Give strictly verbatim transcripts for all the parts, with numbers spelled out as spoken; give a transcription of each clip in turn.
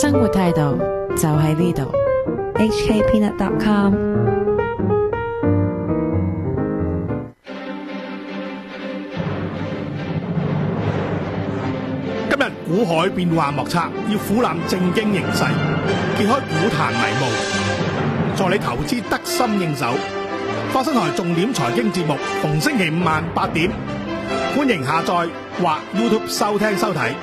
生活態度就喺呢度 H K peanut dot com。 今日股海變幻莫測，要俯瞰正經形勢，揭開股壇迷霧，助你投資得心應手。花生台重點財經節目，逢星期五晚八點，歡迎下載或 YouTube 收聽收睇。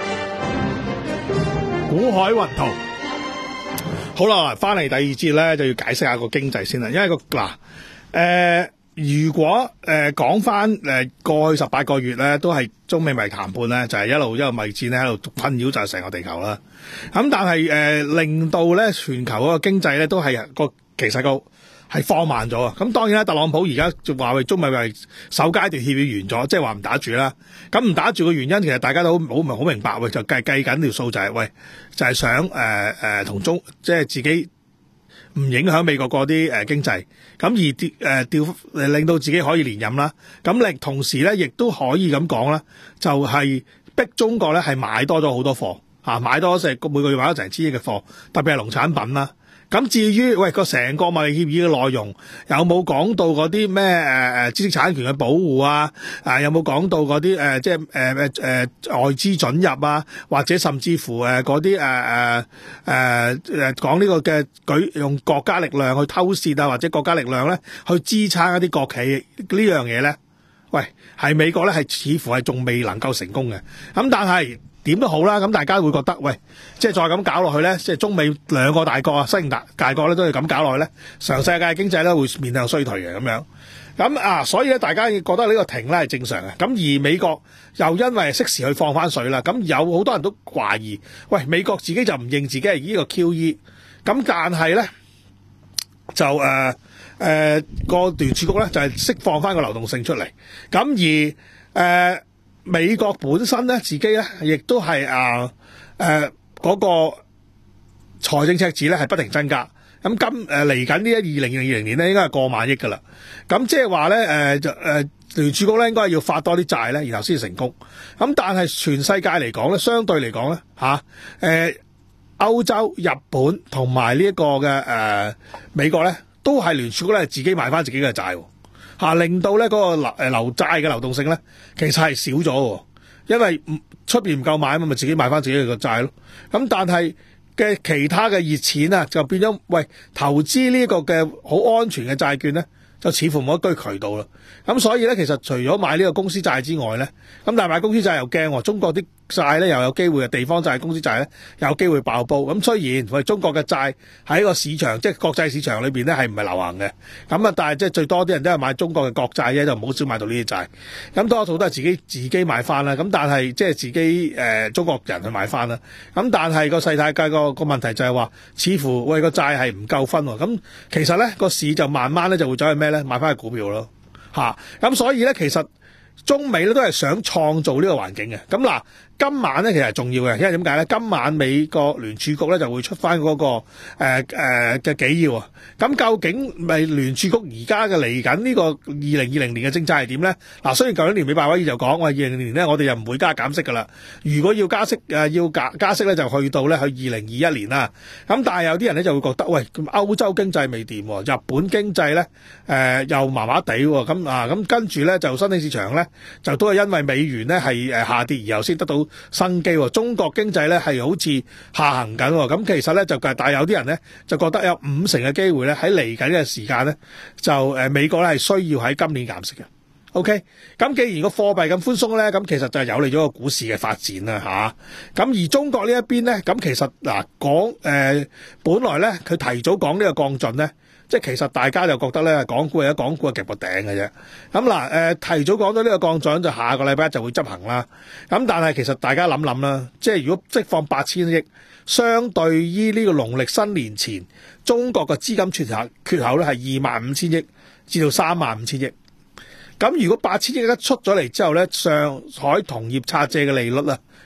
股海雲圖，好啦，翻嚟第二節咧，就要解釋下個經濟先啦。因為個嗱，誒、呃，如果誒講翻誒過去十八個月咧，都係中美貿易談判咧，就係、是、一路一路貿易戰咧喺度困擾就成個地球啦。咁但係誒、呃、令到咧全球嗰個經濟咧都係個其實個。係放慢咗啊！咁當然啦，特朗普而家就話為中美係首階段協議完咗，即係話唔打住啦。咁唔打住嘅原因，其實大家都好好好明白，喂，就計計緊條數就係、是、喂，就係、是、想誒誒同中即係自己唔影響美國嗰啲誒經濟，咁而調誒調令到自己可以連任啦。咁另同時咧，亦都可以咁講啦，就係、是、逼中國咧係買多咗好多貨嚇，買多成每個月買咗成千億嘅貨，特別係農產品啦。咁至於喂個成個貿易協議嘅內容有冇講到嗰啲咩誒誒知識產權嘅保護啊？啊有冇講到嗰啲誒即係誒誒誒外資准入啊？或者甚至乎誒嗰啲誒誒誒誒講呢個嘅舉用國家力量去偷竊啊，或者國家力量咧去支撐一啲國企呢樣嘢咧？喂，係美國咧係似乎係仲未能夠成功嘅。咁但係點都好啦，咁大家會覺得，喂，即係再咁搞落去咧，即係中美兩個大國啊，新型大大國咧都係咁搞落去咧，上世界經濟咧會面向衰退嘅咁樣。咁啊，所以咧大家覺得呢個停咧係正常嘅。咁而美國又因為適時去放翻水啦，咁有好多人都懷疑，喂，美國自己就唔認自己係呢個 Q E， 咁但係咧就誒誒個聯儲局咧就係、是、釋放翻個流動性出嚟，咁而誒。呃美國本身咧，自己咧，亦都係啊誒嗰個財政赤字咧，係不停增加。咁今誒嚟緊呢一二零二零年咧，應該係過萬億噶啦。咁即係話咧誒就誒聯儲局咧，應該係要發多啲債咧，然後先成功。咁但係全世界嚟講咧，相對嚟講咧嚇誒歐洲、日本同埋呢一個嘅誒、呃、美國咧，都係聯儲局咧自己買翻自己嘅債。嚇，令到咧嗰個流誒流債嘅流動性咧，其實係少咗喎，因為出邊唔夠買啊嘛，咪自己買翻自己嘅債咯。咁但係嘅其他嘅熱錢啊，就變咗喂投資呢個嘅好安全嘅債券咧，就似乎冇一堆渠道啦。咁所以咧，其實除咗買呢個公司債之外咧，咁但係買公司債又驚喎，中國啲債咧又有機會嘅地方債、公司債咧有機會爆煲。咁雖然喂中國嘅債喺個市場即係國際市場裏邊咧係唔係流行嘅，咁啊但係即係最多啲人都係買中國嘅國債啫，就唔好少買到呢啲債。咁多數都係自己自己買翻啦。咁但係即係自己誒、呃、中國人去買翻啦。咁但係個世態界個個問題就係話，似乎喂個債係唔夠分喎。咁其實咧個市就慢慢咧就會走去咩咧買翻去股票咯。嚇，咁所以咧其實中美咧都係想創造呢個環境嘅。咁嗱，今晚咧其實係重要嘅，因為點解咧？今晚美國聯儲局咧就會出翻嗰、那個誒誒嘅紀要啊。咁究竟咪聯儲局而家嘅嚟緊呢個二零二零年嘅政策係點咧？嗱，雖然舊年年尾鮑威爾就講話二零二零年咧我哋又唔會加減息噶啦。如果要加息誒、呃、要加加息咧就去到咧去二零二一年啦。咁但係有啲人咧就會覺得喂，歐洲經濟未掂，日本經濟咧誒、呃、又麻麻地喎。咁啊咁跟住咧就新興市場咧就都係因為美元咧係誒下跌而後先得到生機喎。中國經濟咧係好似下行緊喎。咁其實咧就但係有啲人咧就覺得有五成嘅機會咧喺嚟緊嘅時間咧就誒美國咧係需要喺今年減息嘅。OK， 咁既然個貨幣咁寬鬆咧，咁其實就有利咗個股市嘅發展啦嚇。咁、啊、而中國呢一邊咧，咁其實嗱講誒，本來咧佢提早講呢個降準咧。即係其實大家就覺得咧，港股係一港股係夾個頂嘅啫。咁嗱，誒提早講到呢個降準，就下個禮拜一就會執行啦。咁但係其實大家諗諗啦，即係如果釋放八千億，相對於呢個農曆新年前，中國嘅資金缺口缺口咧係二萬五千億至到三萬五千億。咁如果八千億一出咗嚟之後咧，上海同業拆借嘅利率啊，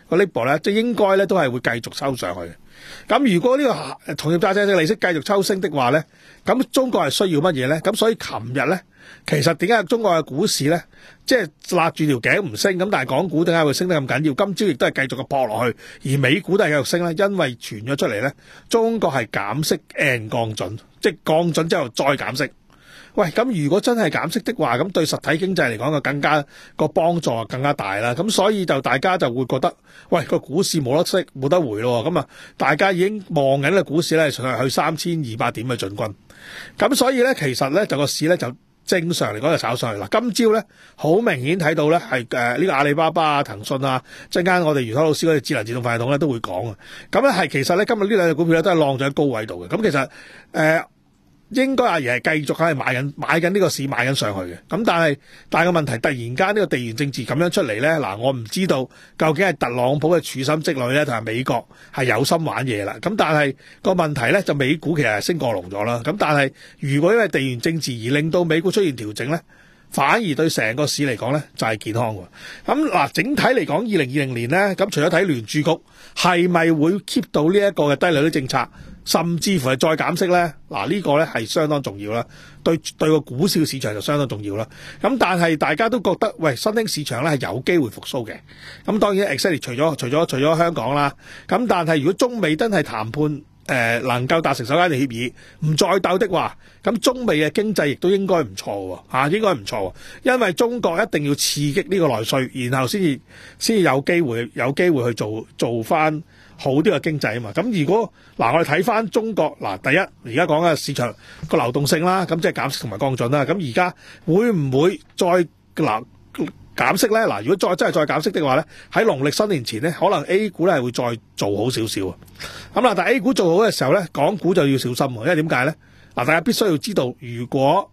個 Libor 咧，即係應該咧都係會繼續抽上去嘅。咁如果呢個同業債債嘅利息繼續抽升的話咧，咁中國係需要乜嘢咧？咁所以琴日咧，其實點解中國嘅股市咧，即係勒住條頸唔升，咁但係港股點解會升得咁緊要？今朝亦都係繼續嘅撲落去，而美股都係繼續升咧，因為傳咗出嚟咧，中國係減息 and 降準，即係降準之後再減息。喂，咁如果真係減息的話，咁對實體經濟嚟講就更加個幫助更加大啦。咁所以就大家就會覺得，喂，個股市冇得息冇得回咯。咁啊，大家已經望緊個股市咧，上去三千二百點嘅進軍。咁所以咧，其實咧就個市咧就正常嚟講就炒上去啦。今朝咧好明顯睇到咧係誒呢個阿里巴巴啊、騰訊啊，陣間我哋余濤老師嗰啲智能自動化系統咧都會講啊。咁咧係其實咧今日呢兩隻股票咧都係晾咗喺高位度嘅。咁其實誒。呃應該阿爺係繼續喺度買緊買緊呢個市買緊上去嘅，咁但係但係個問題突然間呢個地緣政治咁樣出嚟咧，嗱我唔知道究竟係特朗普嘅處心積慮咧，同埋美國係有心玩嘢啦。咁但係個問題咧就美股其實係升過龍咗啦。咁但係如果因為地緣政治而令到美股出現調整咧，反而對成個市嚟講咧就係健康喎。咁嗱整體嚟講，二零二零年咧，咁除咗睇聯儲局係咪會 keep 到呢一個嘅低利率政策，甚至乎係再減息咧，嗱呢個咧係相當重要啦，對對個股市市場就相當重要啦。咁但係大家都覺得，喂，新興市場咧係有機會復甦嘅。咁當然 exactly 除咗除咗除咗香港啦，咁但係如果中美真係談判誒、呃、能夠達成首階段協議，唔再鬥的話，咁中美嘅經濟亦都應該唔錯喎，嚇應該唔錯喎，因為中國一定要刺激呢個內需，然後先至先至有機會有機會去做做翻好啲嘅經濟啊嘛。咁如果嗱我哋睇翻中國嗱，第一而家講嘅市場個流動性啦，咁即係減息同埋降準啦。咁而家會唔會再嗱減息咧？嗱，如果再真係再減息的話咧，喺農曆新年前咧，可能 A 股咧係會再做好少少啊。咁嗱，但係 A 股做好嘅時候咧，港股就要小心喎，因為點解咧？嗱，大家必須要知道，如果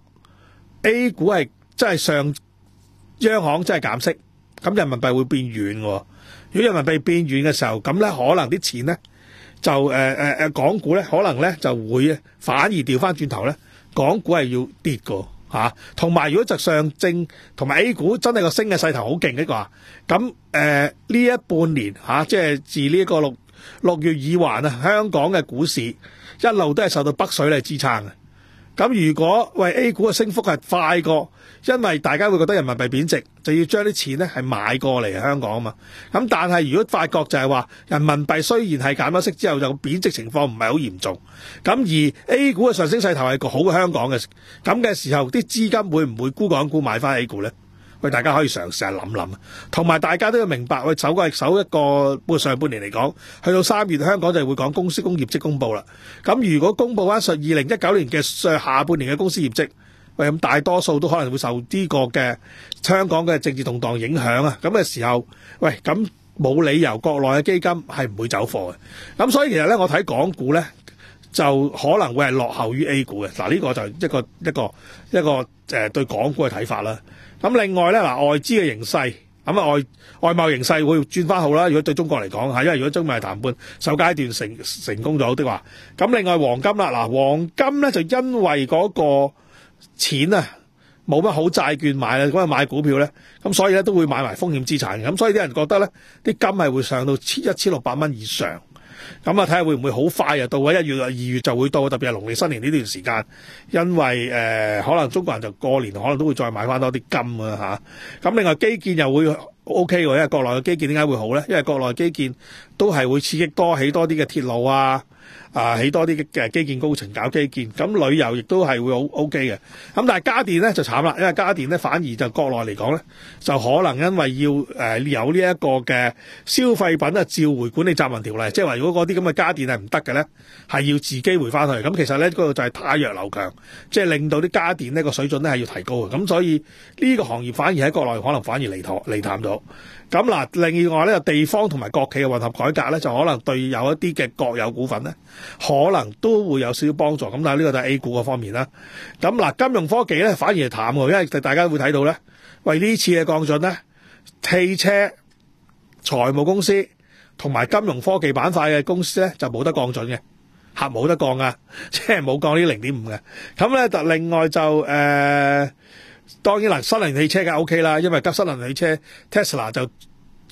A 股係真係上央行真係減息，咁人民幣會變軟喎。如果人民幣變軟嘅時候，咁咧可能啲錢咧就誒誒誒港股咧可能咧就會反而調翻轉頭咧，港股係要跌㗎嚇。同埋如果就上證同埋 A 股真係個升嘅勢頭好勁嘅話，咁誒呢一半年嚇，即係自呢一個六六月以環啊，香港嘅股市一路都係受到北水嚟支撐嘅。咁如果喂 A 股嘅升幅係快過，因為大家會覺得人民幣貶值，就要將啲錢咧係買過嚟香港啊嘛。咁但係如果發覺就係話人民幣雖然係減咗息之後，就貶值情況唔係好嚴重，咁而 A 股嘅上升勢頭係好過香港嘅，咁嘅時候啲資金會唔會沽港股買翻 A 股咧？喂，大家可以嘗試下諗諗，同埋大家都要明白，喂，首個首一個半上半年嚟講，去到三月香港就會講公司公業績公佈啦。咁如果公佈翻上二零一九年嘅下半年嘅公司業績，喂，咁大多數都可能會受呢個嘅香港嘅政治動盪影響啊。咁嘅時候，喂，咁冇理由國內嘅基金係唔會走貨嘅。咁所以其實咧，我睇港股咧就可能會係落後於 A 股嘅。嗱，呢個就一個一個一個誒、呃、對港股嘅睇法啦。咁另外咧，嗱外資嘅形勢，咁啊外外貿形勢會轉翻好啦。如果對中國嚟講嚇，因為如果中美談判首階段成成功咗的話，咁另外黃金啦，嗱黃金咧就因為嗰個錢啊冇乜好債券買啦，咁啊買股票咧，咁所以咧都會買埋風險資產嘅。咁所以啲人覺得咧，啲金係會上到千一千六百蚊以上。咁啊睇下會唔會好快啊到啊一月啊二月就會到，特別係農曆新年呢段時間，因為誒、呃、可能中國人就過年可能都會再買翻多啲金啊嚇。咁另外基建又會 O K 喎，因為國內嘅基建點解會好咧？因為國內基建都係會刺激多起多啲嘅鐵路啊。啊！起多啲嘅基建工程搞基建，咁旅遊亦都係會好 O K 嘅。咁但係家電咧就慘啦，因為家電咧反而就國內嚟講咧，就可能因為要誒、呃、有呢一個嘅消費品啊召回管理暫行條例，即係話如果嗰啲咁嘅家電係唔得嘅咧，係要自己回翻去。咁其實咧嗰度就係汰弱留強，即係令到啲家電呢個水準咧係要提高嘅。咁所以呢個行業反而喺國內可能反而離妥離淡咗。咁嗱，另外呢個地方同埋國企嘅混合改革咧，就可能對有一啲嘅國有股份咧，可能都會有少少幫助。咁但係呢個就係 A 股嗰方面啦。咁嗱，金融科技咧反而係淡喎，因為大家會睇到咧，喂呢次嘅降準咧，汽車、財務公司同埋金融科技板塊嘅公司咧就冇得降準嘅，嚇冇得降啊，即係冇降呢零點五嘅。咁咧就另外就誒。呃當然啦，新能源汽車嘅 O K 啦，因為急新能源汽車 Tesla 就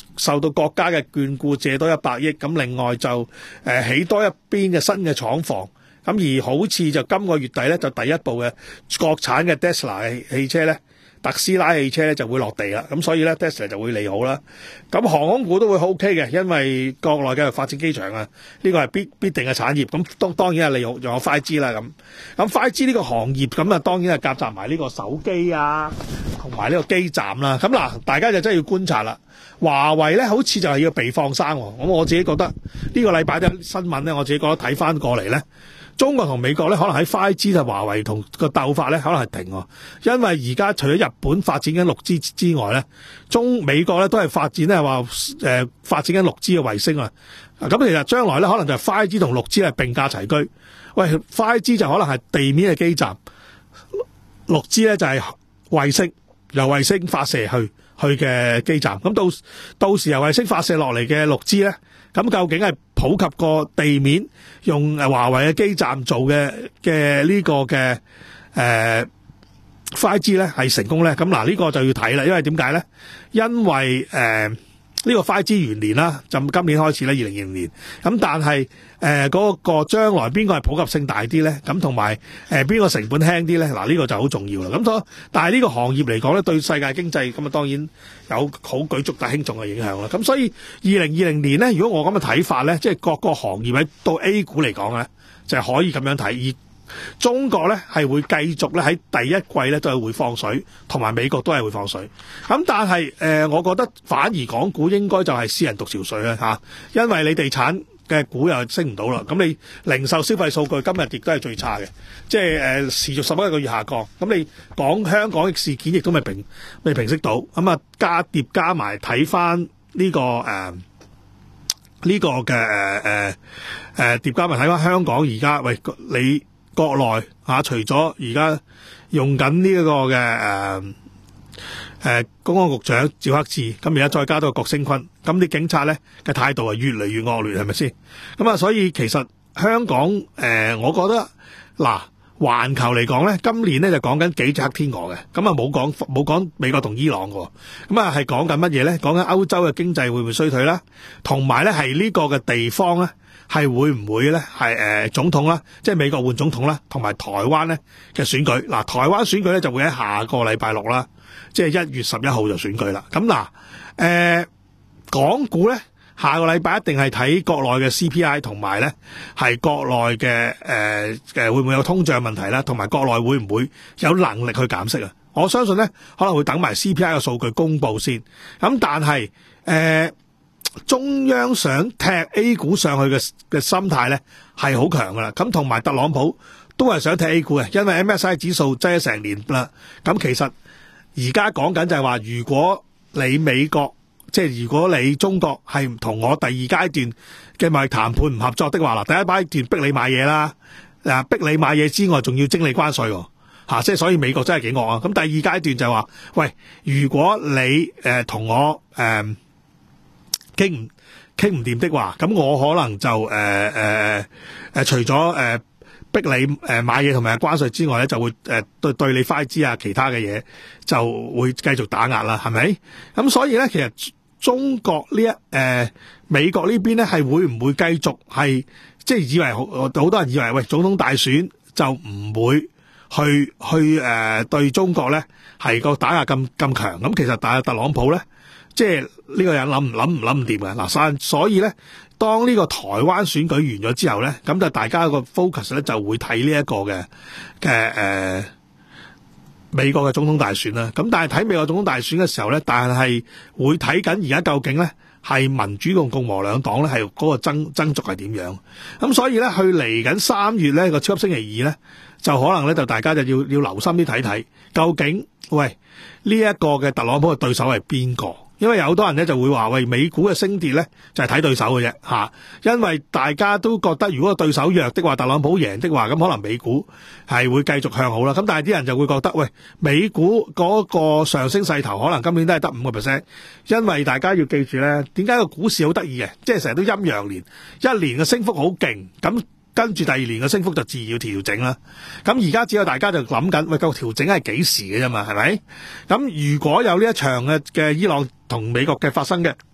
受到國家嘅眷顧，借多一百億，咁另外就誒、呃、起多一邊嘅新嘅廠房，咁而好似就今個月底咧，就第一部嘅國產嘅 Tesla 汽車咧，特斯拉汽車咧就會落地啦，咁所以咧 Tesla 就會利好啦。咁航空股都會 OK 嘅，因為國內嘅發展機場啊，呢個係必必定嘅產業。咁當當然係利好，仲有 五 G 啦咁。咁 五 G 呢個行業咁啊，當然係夾雜埋呢個手機啊，同埋呢個基站啦。咁嗱，大家就真係要觀察啦。華為咧好似就係要被放生喎，咁我自己覺得呢個禮拜啲新聞咧，我自己覺得睇翻過嚟咧，中國同美國咧可能喺 五 G 同華為同個鬥法咧，可能係停喎，因為而家除咗日本發展緊六 G 之外咧，中美國咧都係發展咧話誒發展緊六 G 嘅衛星啊，咁其實將來咧可能就係 五 G 同六 G 係並駕齊驅，喂 五 G 就可能係地面嘅基站，六 G 咧就係衛星，由衛星發射去。去嘅基站，咁到到時由衛星發射落嚟嘅六 G 咧，咁究竟係普及過地面用誒華為嘅基站做嘅嘅呢個嘅誒 五 G 咧係成功咧？咁嗱呢個就要睇啦，因為點解咧？因為誒。呃呢個 五 G 元年啦，就今年開始咧，二零二零年。咁但係誒嗰個將來邊個係普及性大啲咧？咁同埋誒邊個成本輕啲咧？嗱，呢個就好重要啦。咁所但係呢個行業嚟講咧，對世界經濟咁啊當然有好舉足大輕重嘅影響啦。咁所以二零二零年咧，如果我咁嘅睇法咧，即係各個行業喺到 A 股嚟講咧，就係可以咁樣睇。而中國咧係會繼續咧喺第一季咧都係會放水，同埋美國都係會放水。咁但係誒、呃，我覺得反而港股應該就係私人獨潮水啦嚇，因為你地產嘅股又升唔到啦，咁你零售消費數據今日亦都係最差嘅，即係誒、呃、持續十一個月下降。咁你講香港嘅事件亦都未平未平息到，咁啊加疊加埋睇翻呢個誒。呃呢、這個嘅誒誒誒疊加埋睇翻香港而家，喂你國內嚇、啊，除咗而家用緊呢一個嘅誒誒公安局長趙克志，咁而家再加多個郭聲琨，咁啲警察咧嘅態度係越嚟越惡劣，係咪先？咁啊，所以其實香港誒、呃，我覺得嗱。環球嚟講咧，今年咧就講緊幾隻黑天鵝嘅，咁啊冇講冇講美國同伊朗嘅，咁啊係講緊乜嘢咧？講緊歐洲嘅經濟會唔會衰退啦？同埋咧係呢個嘅地方咧係會唔會咧係誒總統啦，即係美國換總統啦，同埋台灣咧嘅選舉。嗱，台灣選舉咧就會喺下個禮拜六啦，即係一月十一號就選舉啦。咁嗱，誒港股咧。下個禮拜一定係睇國內嘅 C P I 同埋咧係國內嘅誒誒會唔會有通脹問題啦，同埋國內會唔會有能力去減息啊？我相信咧可能會等埋 C P I 嘅數據公布先。咁但係誒、呃、中央想踢 A 股上去嘅嘅心態咧係好強噶啦。咁同埋特朗普都係想踢 A 股嘅，因為 M S I 指數擠咗成年啦。咁其實而家講緊就係話，如果你美國即係如果你中國係同我第二階段嘅貿易談判唔合作的話，嗱，第一階段逼你買嘢啦，誒逼你買嘢之外，仲要徵你關稅喎，嚇，即係所以美國真係幾惡啊！咁第二階段就係話，喂，如果你誒同、呃、我誒傾唔傾唔掂的話，咁我可能就誒誒誒除咗誒、呃、逼你誒買嘢同埋關稅之外咧，就會誒、呃、對對你快資啊其他嘅嘢就會繼續打壓啦，係咪？咁所以咧，其實中國呢一誒、呃、美國呢邊咧係會唔會繼續係即係以為好好多人以為喂總統大選就唔會去去誒、呃、對中國咧係個打壓咁咁強，咁其實但係特朗普咧即係呢個人諗唔諗唔諗唔掂嘅嗱，所以咧當呢個台灣選舉完咗之後咧，咁就大家個 focus 咧就會睇呢一個嘅嘅誒美國嘅總統大選啦，咁但係睇美國總統大選嘅時候咧，但係會睇緊而家究竟咧係民主同共和兩黨咧係嗰個爭爭逐係點樣？咁所以咧，去嚟緊三月咧個超級星期二咧，就可能咧就大家就要要留心啲睇睇，究竟喂呢一個嘅特朗普嘅對手係邊個？因為有好多人咧就會話喂，美股嘅升跌咧就係睇對手嘅啫吓，因為大家都覺得如果對手弱的話，特朗普贏的話，咁可能美股係會繼續向好啦。咁但係啲人就會覺得喂，美股嗰個上升勢頭可能今年都係得五個 percent， 因為大家要記住咧，點解個股市好得意嘅？即係成日都陰陽年，一年嘅升幅好勁，咁跟住第二年嘅升幅就自然要調整啦。咁而家只有大家就諗緊，喂，個調整係幾時嘅啫嘛？係咪？咁如果有呢一場嘅嘅伊朗同美國嘅發生嘅，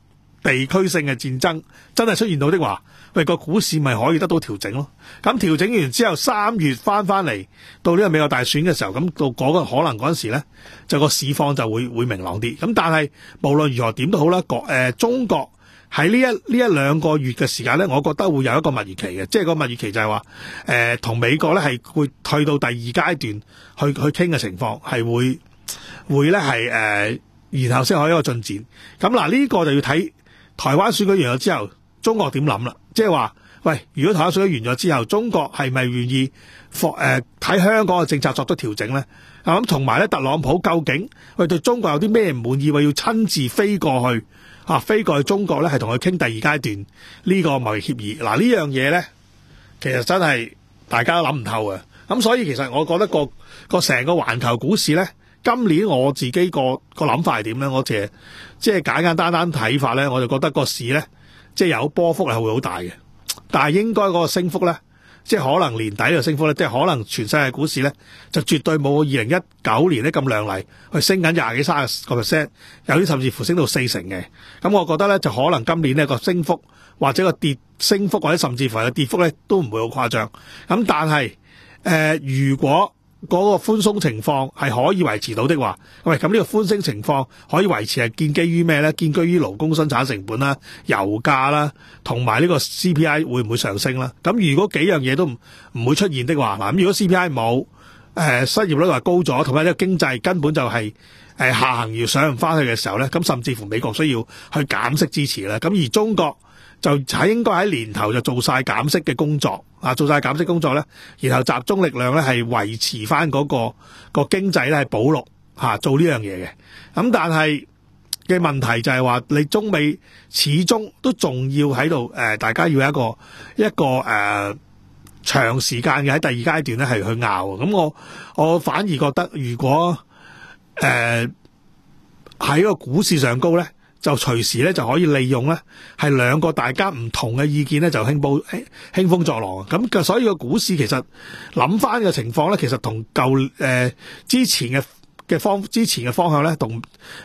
地區性嘅戰爭真係出現到的話，喂，個股市咪可以得到調整咯。咁調整完之後，三月翻翻嚟到呢個美國大選嘅時候，咁到嗰個可能嗰陣時咧，就個市況就會會明朗啲。咁但係無論如何點都好啦，國誒中國喺呢一呢一兩個月嘅時間咧，我覺得會有一個蜜月期嘅，即係個蜜月期就係話誒同美國咧係會去到第二階段去去傾嘅情況，係會會咧係誒。然後先可以一個進展。咁嗱，呢個就要睇台灣選舉完咗之後，中國點諗啦？即係話，喂，如果台灣選舉完咗之後，中國係咪願意放誒睇香港嘅政策作出調整咧？咁同埋咧，特朗普究竟喂對中國有啲咩唔滿意，話要親自飛過去啊，飛過去中國咧，係同佢傾第二階段呢個貿易協議。嗱、啊，呢樣嘢咧，其實真係大家都諗唔透嘅。咁所以其實我覺得個個成個環球股市咧。今年我自己個個諗法係點咧？我其實即係簡簡單單睇法咧，我就覺得個市咧，即係有波幅係會好大嘅，但係應該嗰個升幅咧，即係可能年底嘅升幅咧，即係可能全世界股市咧，就絕對冇二零一九年咧咁亮麗，去升緊廿幾三十個 percent， 有啲甚至乎升到四成嘅。咁我覺得咧，就可能今年呢個升幅或者個跌升幅或者甚至乎係個跌幅咧，都唔會好誇張。咁但係誒、呃，如果嗰個寬鬆情況係可以維持到的話，喂，咁呢個寬鬆情況可以維持係建基於咩咧？建基於勞工生產成本啦、油價啦，同埋呢個 C P I 會唔會上升啦？咁如果幾樣嘢都唔唔會出現的話，嗱，咁如果 C P I 冇，誒、呃、失業率話高咗，同埋呢個經濟根本就係、是、誒、呃、下行要上唔翻去嘅時候咧，咁甚至乎美國需要去減息支持啦。咁而中國就喺應該喺年頭就做晒減息嘅工作，啊，做晒減息工作咧，然後集中力量咧係維持翻嗰、那個個經濟咧係保六吓、啊、做呢樣嘢嘅。咁但係嘅問題就係話，你中美始終都仲要喺度誒，大家要一個一個誒、呃、長時間嘅喺第二階段咧係去拗。咁我我反而覺得，如果誒喺、呃、個股市上高咧，就隨時咧就可以利用咧，係兩個大家唔同嘅意見咧就興風興風作浪。咁嘅所以個股市其實諗翻嘅情況咧，其實同舊誒之前嘅嘅方之前嘅方向咧，同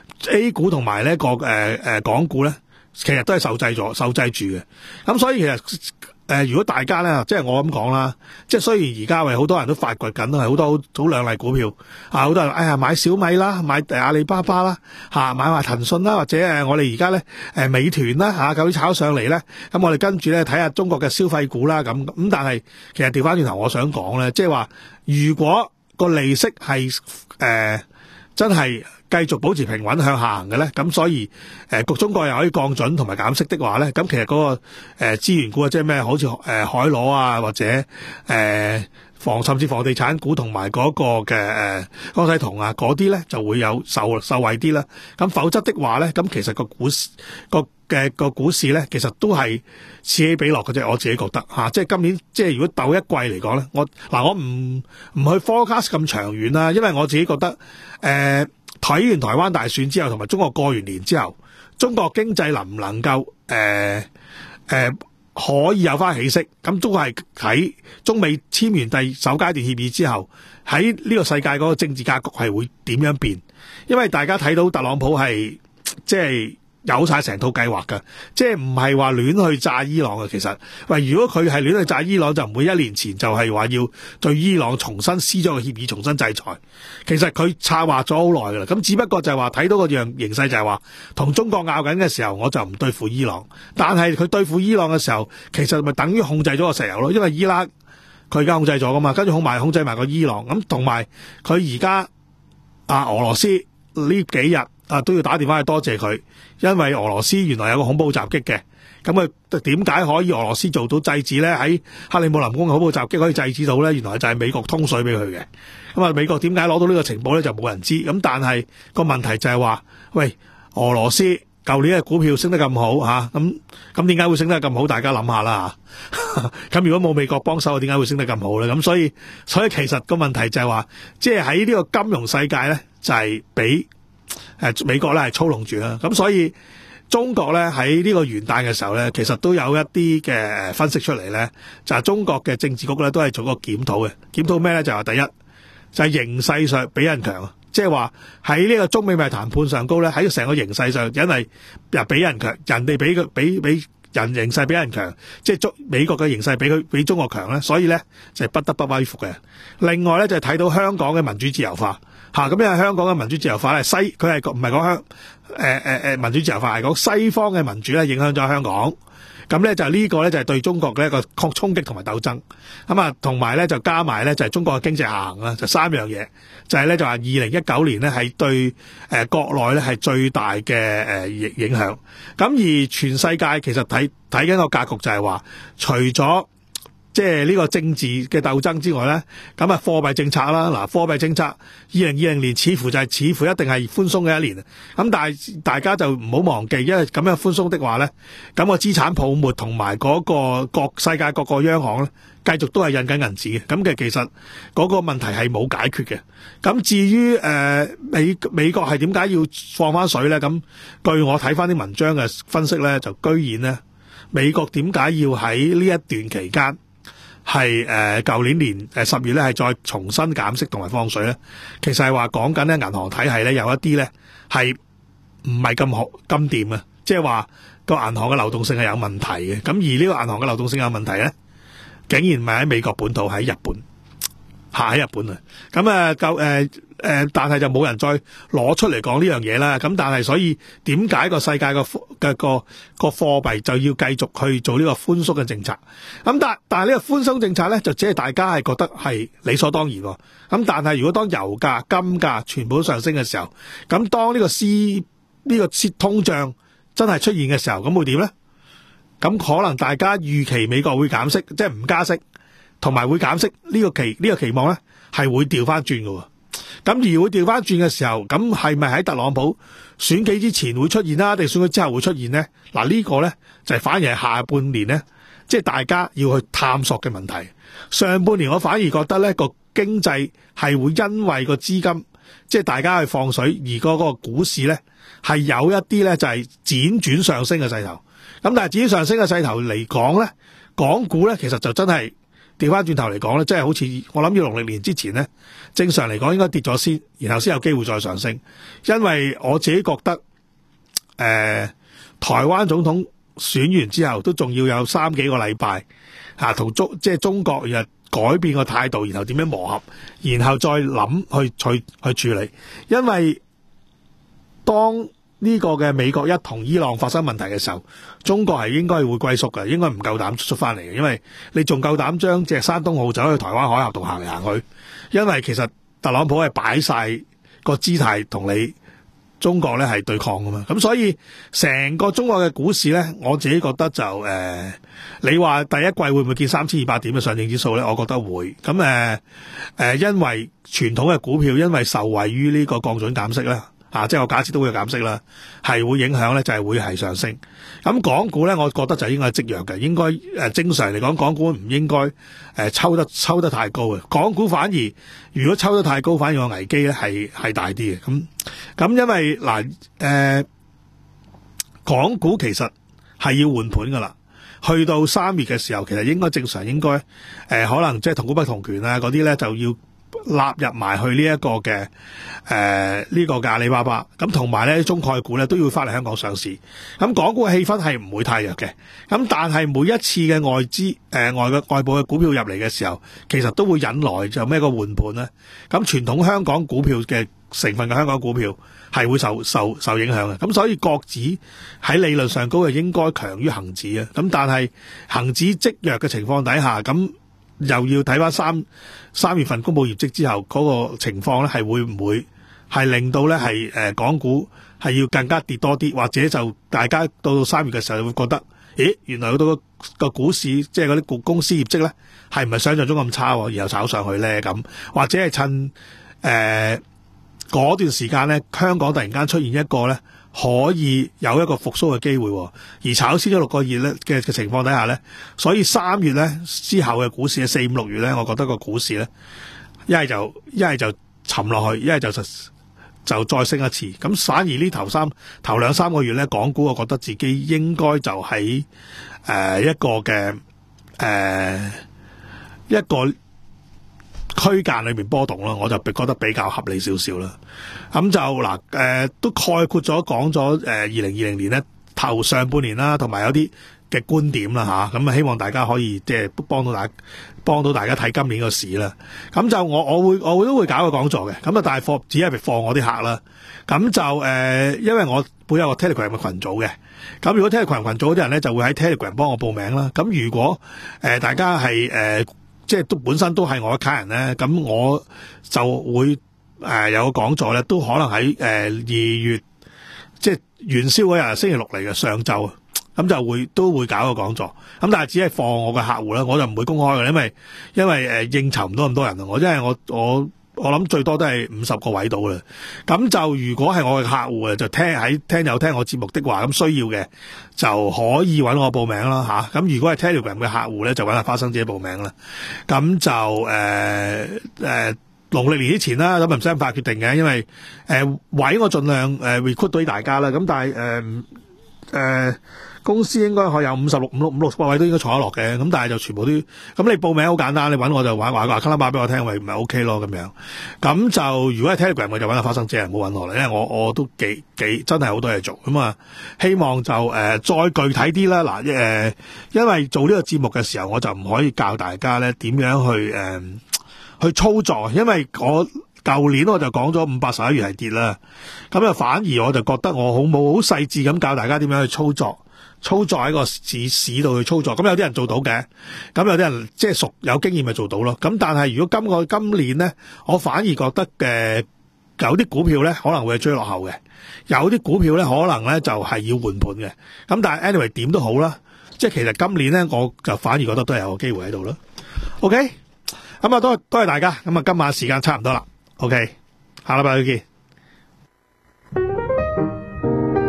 A 股同埋呢個誒誒、呃、港股咧，其實都係受制咗受制住嘅。咁所以其實誒、呃，如果大家咧，即係我咁講啦，即係雖然而家為好多人都發掘緊，係好多好兩例股票啊，好多人哎呀買小米啦，買阿里巴巴啦，吓、啊、買埋騰訊啦，或者誒我哋而家咧誒美團啦吓，咁、啊、炒上嚟咧，咁我哋跟住咧睇下中國嘅消費股啦，咁咁但係其實調翻轉頭，我想講咧，即係話如果個利息係誒、呃、真係繼續保持平穩向下行嘅咧，咁所以誒，局、呃、中國又可以降準同埋減息的話咧，咁其實嗰、那個誒、呃、資源股啊，即係咩，好似誒、呃、海螺啊，或者誒、呃、房甚至房地產股同埋嗰個嘅誒江西銅啊，嗰啲咧就會有受受惠啲啦。咁否則的話咧，咁其實個股市個嘅個股市咧，其實都係此起彼落嘅啫。我自己覺得吓、啊，即係今年即係如果鬥一季嚟講咧，我嗱我唔唔去 forecast 咁長遠啦，因為我自己覺得誒。呃睇完台灣大選之後，同埋中國過完年之後，中國經濟能唔能夠誒誒可以有翻起色？咁都係喺中美簽完第首階段協議之後，喺呢個世界嗰個政治格局係會點樣變？因為大家睇到特朗普係即係有晒成套計劃㗎，即係唔係話亂去炸伊朗嘅。其實喂，如果佢係亂去炸伊朗，就唔會一年前就係話要對伊朗重新施咗個協議，重新制裁。其實佢策劃咗好耐㗎啦，咁只不過就係話睇到個樣形勢就係話同中國拗緊嘅時候，我就唔對付伊朗。但係佢對付伊朗嘅時候，其實咪等於控制咗個石油咯，因為伊拉克佢而家控制咗噶嘛，跟住控埋控制埋個伊朗。咁同埋佢而家啊俄羅斯呢幾日啊都要打電話去多謝佢，因為俄羅斯原來有個恐怖襲擊嘅。咁啊，點解可以俄羅斯做到制止咧？喺克里姆林宮嘅恐怖襲擊可以制止到咧？原來就係美國通水俾佢嘅。咁啊，美國點解攞到呢個情報咧？就冇人知。咁但係個問題就係話，喂，俄羅斯舊年嘅股票升得咁好吓，咁咁點解會升得咁好？大家諗下啦吓。咁如果冇美國幫手，點解會升得咁好咧？咁所以所以其實個問題就係話，即係喺呢個金融世界咧，就係俾誒美國咧係操弄住啦。咁所以中國咧喺呢個元旦嘅時候咧，其實都有一啲嘅分析出嚟咧，就係、是、中國嘅政治局咧都係做個檢討嘅。檢討咩咧？就係、是、第一就係、是、形勢上比人強， 即係話喺呢個中美貿易談判上高咧，喺成個形勢上，因為又比人強，人哋比佢比比人形勢比人強，即係中美國嘅形勢比佢比中國強咧，所以咧就係不得不屈服嘅。另外咧就係睇到香港嘅民主自由化嚇，咁因為香港嘅民主自由化咧西，佢係唔係講香誒誒誒民主自由化，係講西方嘅民主咧影響咗香港。咁咧就呢個咧就係對中國嘅一個抗衝擊同埋鬥爭，咁啊同埋咧就加埋咧就係中國嘅經濟下行啦，就三樣嘢，就係咧就話二零一九年咧係對誒國內咧係最大嘅誒影影響，咁而全世界其實睇睇緊個格局就係話，除咗即係呢個政治嘅鬥爭之外咧，咁啊貨幣政策啦，嗱貨幣政策二零二零年似乎就係、是、似乎一定係寬鬆嘅一年，咁但係大家就唔好忘記，因為咁樣寬鬆的話咧，咁個資產泡沫同埋嗰個各世界各個央行咧，繼續都係印緊銀紙嘅，咁嘅其實嗰個問題係冇解決嘅。咁至於誒、呃、美美國係點解要放翻水咧？咁據我睇翻啲文章嘅分析咧，就居然咧美國點解要喺呢一段期間？係誒舊年年誒十月咧係再重新減息同埋放水咧，其實係話講緊咧銀行體系咧有一啲咧係唔係咁好咁掂嘅，即係話個銀行嘅流動性係有問題嘅。咁而呢個銀行嘅流動性有問題咧，竟然唔係喺美國本土，喺日本嚇喺日本啊！咁啊夠誒誒，但係就冇人再攞出嚟講呢樣嘢啦。咁但係所以點解個世界嘅嘅個個貨幣就要繼續去做呢個寬鬆嘅政策？咁但但係呢個寬鬆政策咧，就只係大家係覺得係理所當然。咁但係如果當油價、金價全部都上升嘅時候，咁當呢個 C 呢個通脹真係出現嘅時候，咁會點咧？咁可能大家預期美國會減息，即係唔加息，同埋會減息呢個期呢個期望咧，係會調翻轉嘅。咁而會調翻轉嘅時候，咁係咪喺特朗普選舉之前會出現啦，定選舉之後會出現呢？嗱，呢個呢，就係反而係下半年呢，即係大家要去探索嘅問題。上半年我反而覺得呢個經濟係會因為個資金，即係大家去放水，而嗰個股市呢，係有一啲呢，就係輾轉上升嘅勢頭。咁但係至於上升嘅勢頭嚟講呢，港股呢，其實就真係。調翻轉頭嚟講咧，即係好似我諗要農曆年之前咧，正常嚟講應該跌咗先，然後先有機會再上升。因為我自己覺得，誒、呃，台灣總統選完之後，都仲要有三幾個禮拜吓，同、啊、中即係中國又改變個態度，然後點樣磨合，然後再諗去去去處理。因為當呢個嘅美國一同伊朗發生問題嘅時候，中國係應該會龜縮嘅，應該唔夠膽出翻嚟嘅，因為你仲夠膽將隻山東號走去台灣海峽度行嚟行去，因為其實特朗普係擺晒個姿態同你中國咧係對抗噶嘛，咁所以成個中國嘅股市咧，我自己覺得就誒、呃，你話第一季會唔會見三千二百點嘅上證指數咧？我覺得會，咁誒誒，因為傳統嘅股票因為受惠於呢個降準減息咧。啊，即係我假設都會有減息啦，係會影響咧，就係、是、會係上升。咁港股咧，我覺得就應該係積弱嘅，應該誒、呃、正常嚟講，港股唔應該誒、呃、抽得抽得太高嘅。港股反而如果抽得太高，反而個危機咧係係大啲嘅。咁咁因為嗱誒、呃，港股其實係要換盤噶啦。去到三月嘅時候，其實應該正常應該誒、呃、可能即係同股不同權啊嗰啲咧就要。納入埋去呢一個嘅誒呢個嘅阿里巴巴，咁同埋咧中概股咧都要翻嚟香港上市。咁港股嘅氣氛係唔會太弱嘅，咁但係每一次嘅外資誒、呃、外嘅外部嘅股票入嚟嘅時候，其實都會引來就咩個換盤咧。咁傳統香港股票嘅成分嘅香港股票係會受受受影響嘅。咁所以國指喺理論上高係應該強於恒指啊。咁但係恒指積弱嘅情況底下，咁又要睇翻三三月份公布業績之後嗰個情況咧，係會唔會係令到咧係誒港股係要更加跌多啲，或者就大家到到三月嘅時候會覺得，咦，原來到個個股市即係嗰啲公司業績咧係唔係想象中咁差，然後炒上去咧咁，或者係趁誒嗰、呃、段時間咧，香港突然間出現一個咧。可以有一個復甦嘅機會，而炒先咗六個月咧嘅嘅情況底下咧，所以三月咧之後嘅股市咧，四五六月咧，我覺得個股市咧一係就一係就沉落去，一係就就就再升一次。咁反而呢頭三頭兩三個月咧，港股我覺得自己應該就喺誒、呃、一個嘅誒、呃、一個區間裏邊波動咯，我就覺得比較合理少少啦。咁就嗱，誒、呃、都概括咗講咗誒二零二零年咧頭上半年啦，同埋有啲嘅觀點啦吓，咁啊希望大家可以即係幫到大家幫到大家睇今年個市啦。咁就我我會我會都會搞個講座嘅，咁啊但係放只係放我啲客啦。咁就誒、呃，因為我會有個 Telegram 嘅群組嘅，咁如果 Telegram 群組嗰啲人咧就會喺 Telegram 幫我報名啦。咁如果誒、呃、大家係誒、呃、即係都本身都係我嘅客人咧，咁我就會誒、呃、有個講座咧，都可能喺誒二月即係元宵嗰日星期六嚟嘅上晝。咁就會都會搞個講座，咁但係只係放我嘅客戶啦，我就唔會公開嘅，因為因為誒、呃、應酬唔到咁多人啊，我因為我我我諗最多都係五十個位到啦。咁就如果係我嘅客戶啊，就聽喺聽有聽我節目的話，咁需要嘅就可以揾我報名啦吓。咁、啊、如果係 Telegram 嘅客戶咧，就揾阿花生姐報名啦。咁就誒誒農曆年之前啦，咁唔使咁快決定嘅，因為誒、呃、位我盡量誒 recruit 到大家啦。咁但係誒誒。呃呃公司應該可以有五十六、五六、五六十個位都應該坐得落嘅，咁但係就全部都咁你報名好簡單，你揾我就話話個 account number 俾我聽，咪咪 OK 咯咁樣。咁就如果係 Telegram 我就揾阿花生姐，唔好揾我啦，因為我我都幾幾真係好多嘢做咁啊。希望就誒、呃、再具體啲啦，嗱誒、呃，因為做呢個節目嘅時候，我就唔可以教大家咧點樣去誒、呃、去操作，因為我舊年我就講咗五百十一月係跌啦，咁啊反而我就覺得我好冇好細緻咁教大家點樣去操作。操作喺個市市度去操作，咁有啲人做到嘅，咁有啲人即係熟有經驗咪做到咯。咁但係如果今個今年咧，我反而覺得嘅有啲股票咧可能會係追落後嘅，有啲股票咧可能咧就係要換盤嘅。咁但係 anyway 點都好啦，即係其實今年咧我就反而覺得都係有個機會喺度咯。OK，咁啊多多謝大家，咁啊今晚時間差唔多啦。OK，下禮拜再見。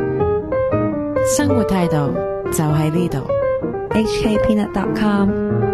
生活態度就喺呢度 ，H K Peanut dot com。